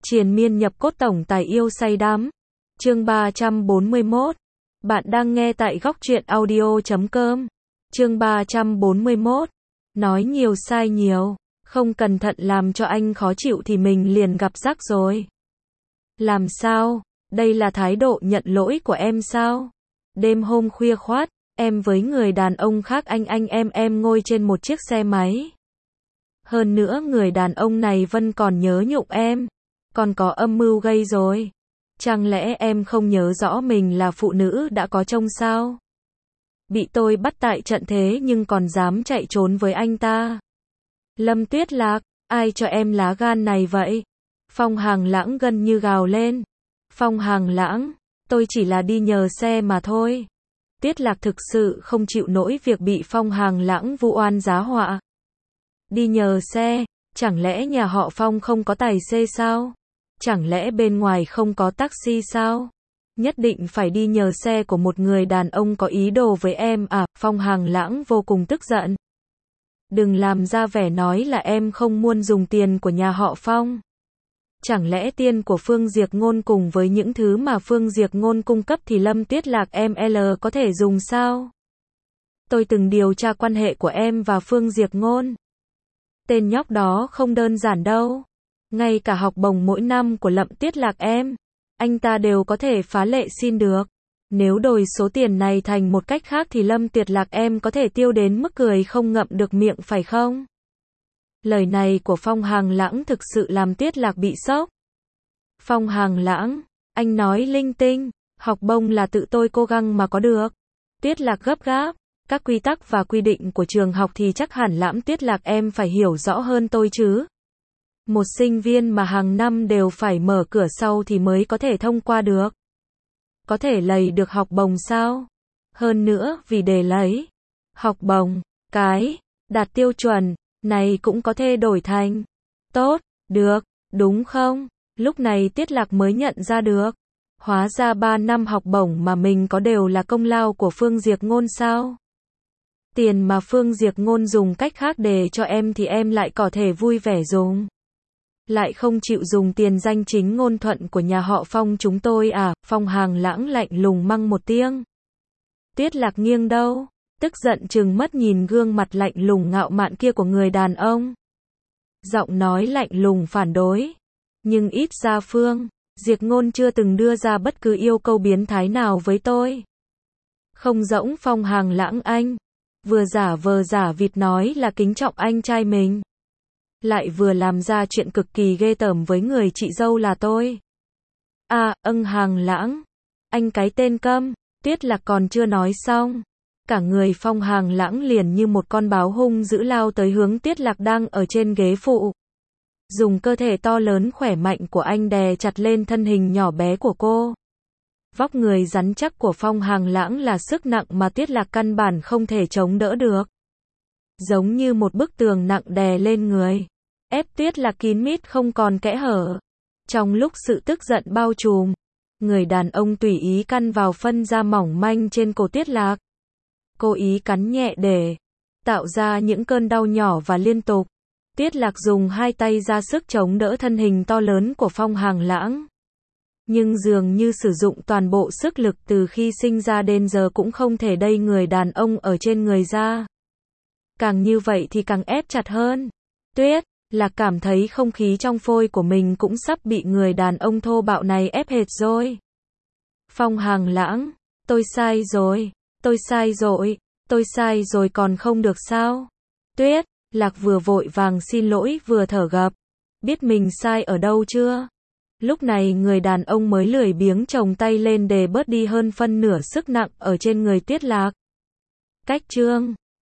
Triền miên nhập cốt tổng tài yêu say đắm. Chương 341. Bạn đang nghe tại góc truyện audio.com. Chương 341. Nói nhiều sai nhiều, không cẩn thận làm cho anh khó chịu thì mình liền gặp rắc rồi. Làm sao? Đây là thái độ nhận lỗi của em sao? Đêm hôm khuya khoắt, em với người đàn ông khác anh em ngồi trên một chiếc xe máy. Hơn nữa người đàn ông này vẫn còn nhớ nhung em, còn có âm mưu gây rối. Chẳng lẽ em không nhớ rõ mình là phụ nữ đã có chồng sao? Bị tôi bắt tại trận thế nhưng còn dám chạy trốn với anh ta. Lâm Tuyết Lạc, ai cho em lá gan này vậy? Phong Hàng Lãng gần như gào lên. Phong Hàng Lãng, tôi chỉ là đi nhờ xe mà thôi. Tuyết Lạc thực sự không chịu nổi việc bị Phong Hàng Lãng vu oan giá họa. Đi nhờ xe, chẳng lẽ nhà họ Phong không có tài xế sao? Chẳng lẽ bên ngoài không có taxi sao? Nhất định phải đi nhờ xe của một người đàn ông có ý đồ với em à? Phong Hàng Lãng vô cùng tức giận. Đừng làm ra vẻ nói là em không muốn dùng tiền của nhà họ Phong. Chẳng lẽ tiền của Phương Diệp Ngôn cùng với những thứ mà Phương Diệp Ngôn cung cấp thì Lâm Tuyết Lạc em có thể dùng sao? Tôi từng điều tra quan hệ của em và Phương Diệp Ngôn. Tên nhóc đó không đơn giản đâu. Ngay cả học bổng mỗi năm của Lâm Tuyết Lạc em, anh ta đều có thể phá lệ xin được. Nếu đổi số tiền này thành một cách khác thì Lâm Tuyết Lạc em có thể tiêu đến mức cười không ngậm được miệng phải không? Lời này của Phong Hàng Lãng thực sự làm Tuyết Lạc bị sốc. Phong Hàng Lãng, anh nói linh tinh, học bổng là tự tôi cố gắng mà có được. Tuyết Lạc gấp gáp, các quy tắc và quy định của trường học thì chắc hẳn Lâm Tuyết Lạc em phải hiểu rõ hơn tôi chứ. Một sinh viên mà hàng năm đều phải mở cửa sau thì mới có thể thông qua được. Có thể lấy được học bổng sao? Hơn nữa, vì để lấy học bổng, đạt tiêu chuẩn này cũng có thể đổi thành tốt, được, đúng không? Lúc này Tuyết Lạc mới nhận ra được. Hóa ra 3 năm học bổng mà mình có đều là công lao của Phương Diệp Ngôn sao? Tiền mà Phương Diệp Ngôn dùng cách khác để cho em thì em lại có thể vui vẻ dùng. Lại không chịu dùng tiền danh chính ngôn thuận của nhà họ Phong chúng tôi à? Phong Hàng Lãng lạnh lùng mắng một tiếng. Tuyết Lạc nghiêng đâu, tức giận trừng mắt nhìn gương mặt lạnh lùng ngạo mạn kia của người đàn ông. Giọng nói lạnh lùng phản đối. Nhưng ít ra Phương Diệp Ngôn chưa từng đưa ra bất cứ yêu cầu biến thái nào với tôi. Không giống Phong Hàng Lãng anh, vừa giả vờ giả vịt nói là kính trọng anh trai mình, lại vừa làm ra chuyện cực kỳ ghê tởm với người chị dâu là tôi. Hàng Lãng, anh cái tên câm. Tuyết Lạc còn chưa nói xong, cả người Phong Hàng Lãng liền như một con báo hung dữ lao tới hướng Tuyết Lạc đang ở trên ghế phụ. Dùng cơ thể to lớn khỏe mạnh của anh đè chặt lên thân hình nhỏ bé của cô. Vóc người rắn chắc của Phong Hàng Lãng là sức nặng mà Tuyết Lạc căn bản không thể chống đỡ được. Giống như một bức tường nặng đè lên người, ép Tuyết Lạc kín mít không còn kẽ hở. Trong lúc sự tức giận bao trùm, người đàn ông tùy ý căn vào phân da mỏng manh trên cổ Tuyết Lạc. Cố ý cắn nhẹ để tạo ra những cơn đau nhỏ và liên tục. Tuyết Lạc dùng hai tay ra sức chống đỡ thân hình to lớn của Phong Hàng Lãng. Nhưng dường như sử dụng toàn bộ sức lực từ khi sinh ra đến giờ cũng không thể đẩy người đàn ông ở trên người ra. Càng như vậy thì càng ép chặt hơn. Tuyết Lạc cảm thấy không khí trong phôi của mình cũng sắp bị người đàn ông thô bạo này ép hết rồi. Phong Hàng Lãng, tôi sai rồi, tôi sai rồi còn không được sao? Tuyết Lạc vừa vội vàng xin lỗi vừa thở gấp. Biết mình sai ở đâu chưa? Lúc này người đàn ông mới lười biếng chồng tay lên để bớt đi hơn phân nửa sức nặng ở trên người Tuyết Lạc. Cách chương